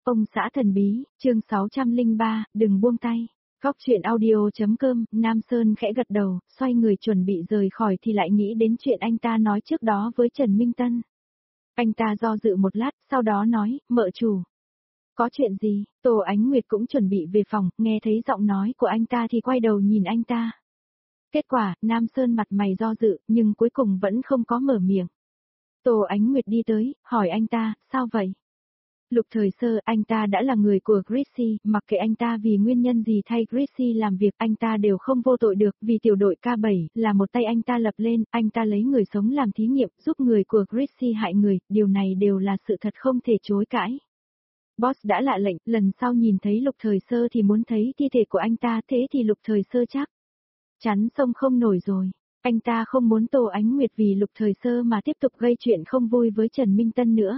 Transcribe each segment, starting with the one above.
Ông xã thần bí, chương 603, đừng buông tay. Góc chuyện audio.com, Nam Sơn khẽ gật đầu, xoay người chuẩn bị rời khỏi thì lại nghĩ đến chuyện anh ta nói trước đó với Trần Minh Tân. Anh ta do dự một lát, sau đó nói, mợ chủ. Có chuyện gì? Tô Ánh Nguyệt cũng chuẩn bị về phòng, nghe thấy giọng nói của anh ta thì quay đầu nhìn anh ta. Kết quả, Nam Sơn mặt mày do dự, nhưng cuối cùng vẫn không có mở miệng. Tô Ánh Nguyệt đi tới, hỏi anh ta, sao vậy? Lục Thời Sơ, anh ta đã là người của Gracie, mặc kệ anh ta vì nguyên nhân gì thay Gracie làm việc, anh ta đều không vô tội được, vì tiểu đội K7 là một tay anh ta lập lên, anh ta lấy người sống làm thí nghiệm, giúp người của Gracie hại người, điều này đều là sự thật không thể chối cãi. Boss đã hạ lệnh, lần sau nhìn thấy Lục Thời Sơ thì muốn thấy thi thể của anh ta, thế thì Lục Thời Sơ chắc chắn sông không nổi rồi. Anh ta không muốn Tô Ánh Nguyệt vì Lục Thời Sơ mà tiếp tục gây chuyện không vui với Trần Minh Tân nữa.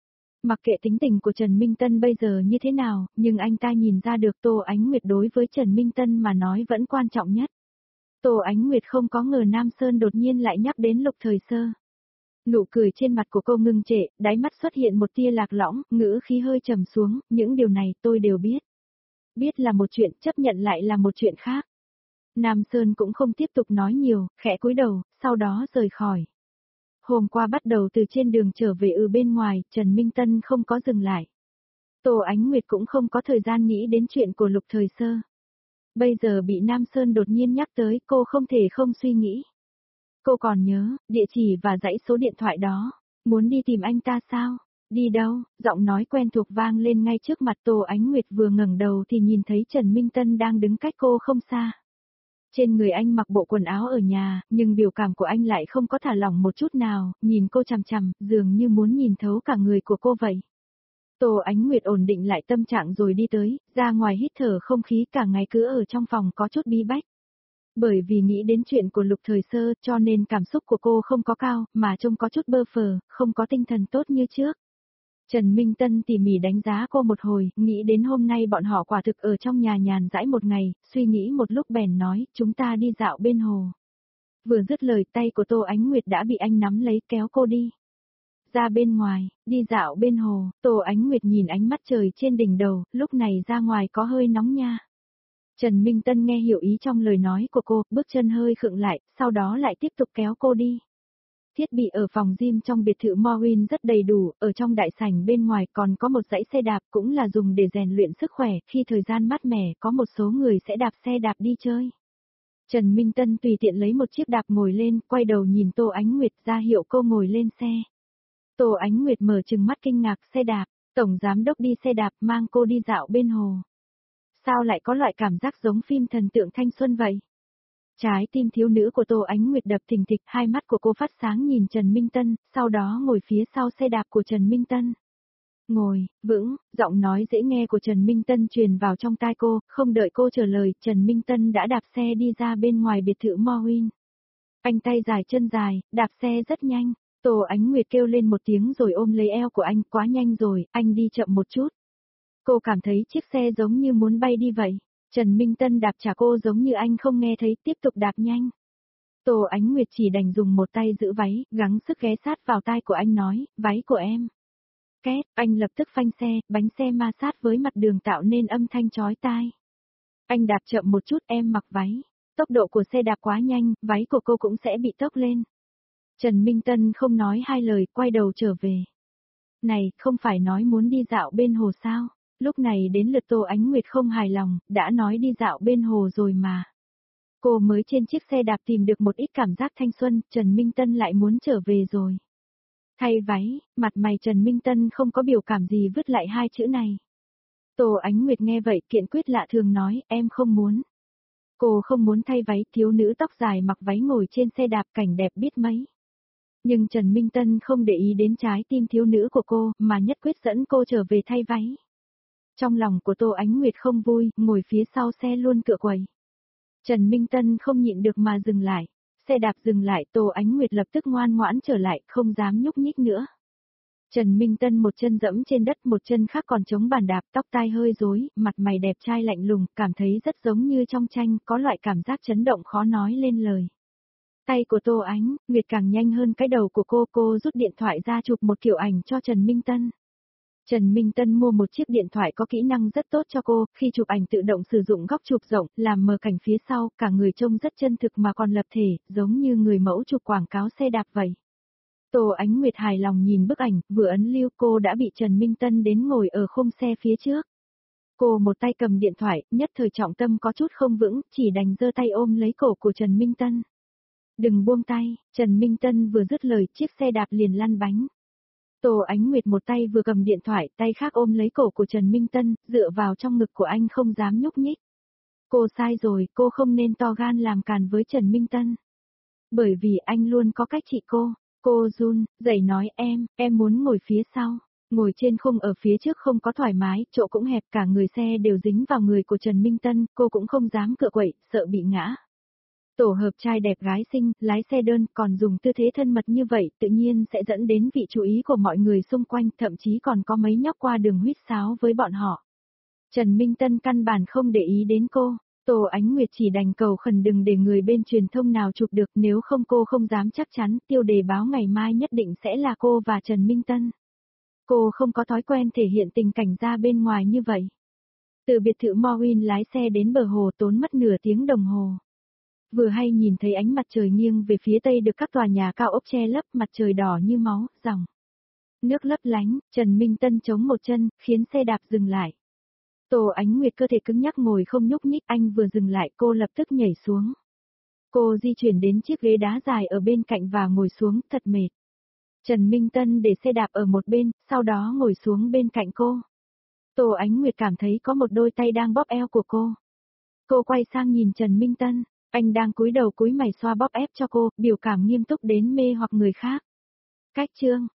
Mặc kệ tính tình của Trần Minh Tân bây giờ như thế nào, nhưng anh ta nhìn ra được Tô Ánh Nguyệt đối với Trần Minh Tân mà nói vẫn quan trọng nhất. Tô Ánh Nguyệt không có ngờ Nam Sơn đột nhiên lại nhắc đến Lục Thời Sơ. Nụ cười trên mặt của cô ngưng trệ, đáy mắt xuất hiện một tia lạc lõng, ngữ khí hơi trầm xuống, những điều này tôi đều biết. Biết là một chuyện, chấp nhận lại là một chuyện khác. Nam Sơn cũng không tiếp tục nói nhiều, khẽ cúi đầu, sau đó rời khỏi. Hôm qua bắt đầu từ trên đường trở về bên ngoài, Trần Minh Tân không có dừng lại. Tô Ánh Nguyệt cũng không có thời gian nghĩ đến chuyện của Lục Thời Sơ. Bây giờ bị Nam Sơn đột nhiên nhắc tới, cô không thể không suy nghĩ. Cô còn nhớ, địa chỉ và dãy số điện thoại đó. Muốn đi tìm anh ta sao? Đi đâu? Giọng nói quen thuộc vang lên ngay trước mặt Tô Ánh Nguyệt vừa ngẩng đầu thì nhìn thấy Trần Minh Tân đang đứng cách cô không xa. Trên người anh mặc bộ quần áo ở nhà, nhưng biểu cảm của anh lại không có thả lỏng một chút nào, nhìn cô chằm chằm, dường như muốn nhìn thấu cả người của cô vậy. Tô Ánh Nguyệt ổn định lại tâm trạng rồi đi tới, ra ngoài hít thở không khí, cả ngày cứ ở trong phòng có chút bí bách. Bởi vì nghĩ đến chuyện của Lục Thời Sơ cho nên cảm xúc của cô không có cao, mà trông có chút bơ phờ, không có tinh thần tốt như trước. Trần Minh Tân tỉ mỉ đánh giá cô một hồi, nghĩ đến hôm nay bọn họ quả thực ở trong nhà nhàn rãi một ngày, suy nghĩ một lúc bèn nói, chúng ta đi dạo bên hồ. Vừa dứt lời tay của Tô Ánh Nguyệt đã bị anh nắm lấy kéo cô đi. Ra bên ngoài, đi dạo bên hồ, Tô Ánh Nguyệt nhìn ánh mắt trời trên đỉnh đầu, lúc này ra ngoài có hơi nóng nha. Trần Minh Tân nghe hiểu ý trong lời nói của cô, bước chân hơi khựng lại, sau đó lại tiếp tục kéo cô đi. Thiết bị ở phòng gym trong biệt thự Maureen rất đầy đủ, ở trong đại sảnh bên ngoài còn có một dãy xe đạp cũng là dùng để rèn luyện sức khỏe, khi thời gian mát mẻ có một số người sẽ đạp xe đạp đi chơi. Trần Minh Tân tùy tiện lấy một chiếc đạp ngồi lên, quay đầu nhìn Tô Ánh Nguyệt ra hiệu cô ngồi lên xe. Tô Ánh Nguyệt mở trừng mắt kinh ngạc, xe đạp, tổng giám đốc đi xe đạp mang cô đi dạo bên hồ. Sao lại có loại cảm giác giống phim thần tượng thanh xuân vậy? Trái tim thiếu nữ của Tô Ánh Nguyệt đập thình thịch, hai mắt của cô phát sáng nhìn Trần Minh Tân, sau đó ngồi phía sau xe đạp của Trần Minh Tân. Ngồi, vững, giọng nói dễ nghe của Trần Minh Tân truyền vào trong tai cô, không đợi cô trả lời, Trần Minh Tân đã đạp xe đi ra bên ngoài biệt thự Maureen. Anh tay dài chân dài, đạp xe rất nhanh, Tô Ánh Nguyệt kêu lên một tiếng rồi ôm lấy eo của anh, quá nhanh rồi, anh đi chậm một chút. Cô cảm thấy chiếc xe giống như muốn bay đi vậy. Trần Minh Tân đạp trả cô giống như anh không nghe thấy, tiếp tục đạp nhanh. Tô Ánh Nguyệt chỉ đành dùng một tay giữ váy, gắng sức ghé sát vào tai của anh nói, váy của em. Két, anh lập tức phanh xe, bánh xe ma sát với mặt đường tạo nên âm thanh chói tai. Anh đạp chậm một chút, em mặc váy. Tốc độ của xe đạp quá nhanh, váy của cô cũng sẽ bị tốc lên. Trần Minh Tân không nói hai lời, quay đầu trở về. Này, không phải nói muốn đi dạo bên hồ sao? Lúc này đến lượt Tô Ánh Nguyệt không hài lòng, đã nói đi dạo bên hồ rồi mà. Cô mới trên chiếc xe đạp tìm được một ít cảm giác thanh xuân, Trần Minh Tân lại muốn trở về rồi. Thay váy, mặt mày Trần Minh Tân không có biểu cảm gì vứt lại hai chữ này. Tô Ánh Nguyệt nghe vậy kiện quyết lạ thường nói, em không muốn. Cô không muốn thay váy, thiếu nữ tóc dài mặc váy ngồi trên xe đạp cảnh đẹp biết mấy. Nhưng Trần Minh Tân không để ý đến trái tim thiếu nữ của cô, mà nhất quyết dẫn cô trở về thay váy. Trong lòng của Tô Ánh Nguyệt không vui, ngồi phía sau xe luôn cựa quậy. Trần Minh Tân không nhịn được mà dừng lại. Xe đạp dừng lại, Tô Ánh Nguyệt lập tức ngoan ngoãn trở lại, không dám nhúc nhích nữa. Trần Minh Tân một chân dẫm trên đất, một chân khác còn chống bàn đạp, tóc tai hơi rối, mặt mày đẹp trai lạnh lùng, cảm thấy rất giống như trong tranh, có loại cảm giác chấn động khó nói lên lời. Tay của Tô Ánh Nguyệt càng nhanh hơn cái đầu của cô rút điện thoại ra chụp một kiểu ảnh cho Trần Minh Tân. Trần Minh Tân mua một chiếc điện thoại có kỹ năng rất tốt cho cô, khi chụp ảnh tự động sử dụng góc chụp rộng, làm mờ cảnh phía sau, cả người trông rất chân thực mà còn lập thể, giống như người mẫu chụp quảng cáo xe đạp vậy. Tô Ánh Nguyệt hài lòng nhìn bức ảnh, vừa ấn lưu cô đã bị Trần Minh Tân đến ngồi ở khung xe phía trước. Cô một tay cầm điện thoại, nhất thời trọng tâm có chút không vững, chỉ đành giơ tay ôm lấy cổ của Trần Minh Tân. Đừng buông tay, Trần Minh Tân vừa dứt lời chiếc xe đạp liền lăn bánh. Tô Ánh Nguyệt một tay vừa cầm điện thoại, tay khác ôm lấy cổ của Trần Minh Tân, dựa vào trong ngực của anh không dám nhúc nhích. Cô sai rồi, cô không nên to gan làm càn với Trần Minh Tân. Bởi vì anh luôn có cách trị cô. Cô run, dậy nói em muốn ngồi phía sau. Ngồi trên khung ở phía trước không có thoải mái, chỗ cũng hẹp, cả người xe đều dính vào người của Trần Minh Tân, cô cũng không dám cựa quậy, sợ bị ngã. Tổ hợp trai đẹp gái xinh, lái xe đơn, còn dùng tư thế thân mật như vậy, tự nhiên sẽ dẫn đến vị chú ý của mọi người xung quanh, thậm chí còn có mấy nhóc qua đường huýt sáo với bọn họ. Trần Minh Tân căn bản không để ý đến cô. Tô Ánh Nguyệt chỉ đành cầu khẩn đừng để người bên truyền thông nào chụp được, nếu không cô không dám chắc chắn, tiêu đề báo ngày mai nhất định sẽ là cô và Trần Minh Tân. Cô không có thói quen thể hiện tình cảnh ra bên ngoài như vậy. Từ biệt thự Morin lái xe đến bờ hồ tốn mất nửa tiếng đồng hồ. Vừa hay nhìn thấy ánh mặt trời nghiêng về phía tây được các tòa nhà cao ốc che lấp, mặt trời đỏ như máu, dòng nước lấp lánh, Trần Minh Tân chống một chân, khiến xe đạp dừng lại. Tô Ánh Nguyệt cơ thể cứng nhắc ngồi không nhúc nhích, anh vừa dừng lại cô lập tức nhảy xuống. Cô di chuyển đến chiếc ghế đá dài ở bên cạnh và ngồi xuống, thật mệt. Trần Minh Tân để xe đạp ở một bên, sau đó ngồi xuống bên cạnh cô. Tô Ánh Nguyệt cảm thấy có một đôi tay đang bóp eo của cô. Cô quay sang nhìn Trần Minh Tân, anh đang cúi đầu cúi mày xoa bóp ép cho cô, biểu cảm nghiêm túc đến mê hoặc người khác. Cách chương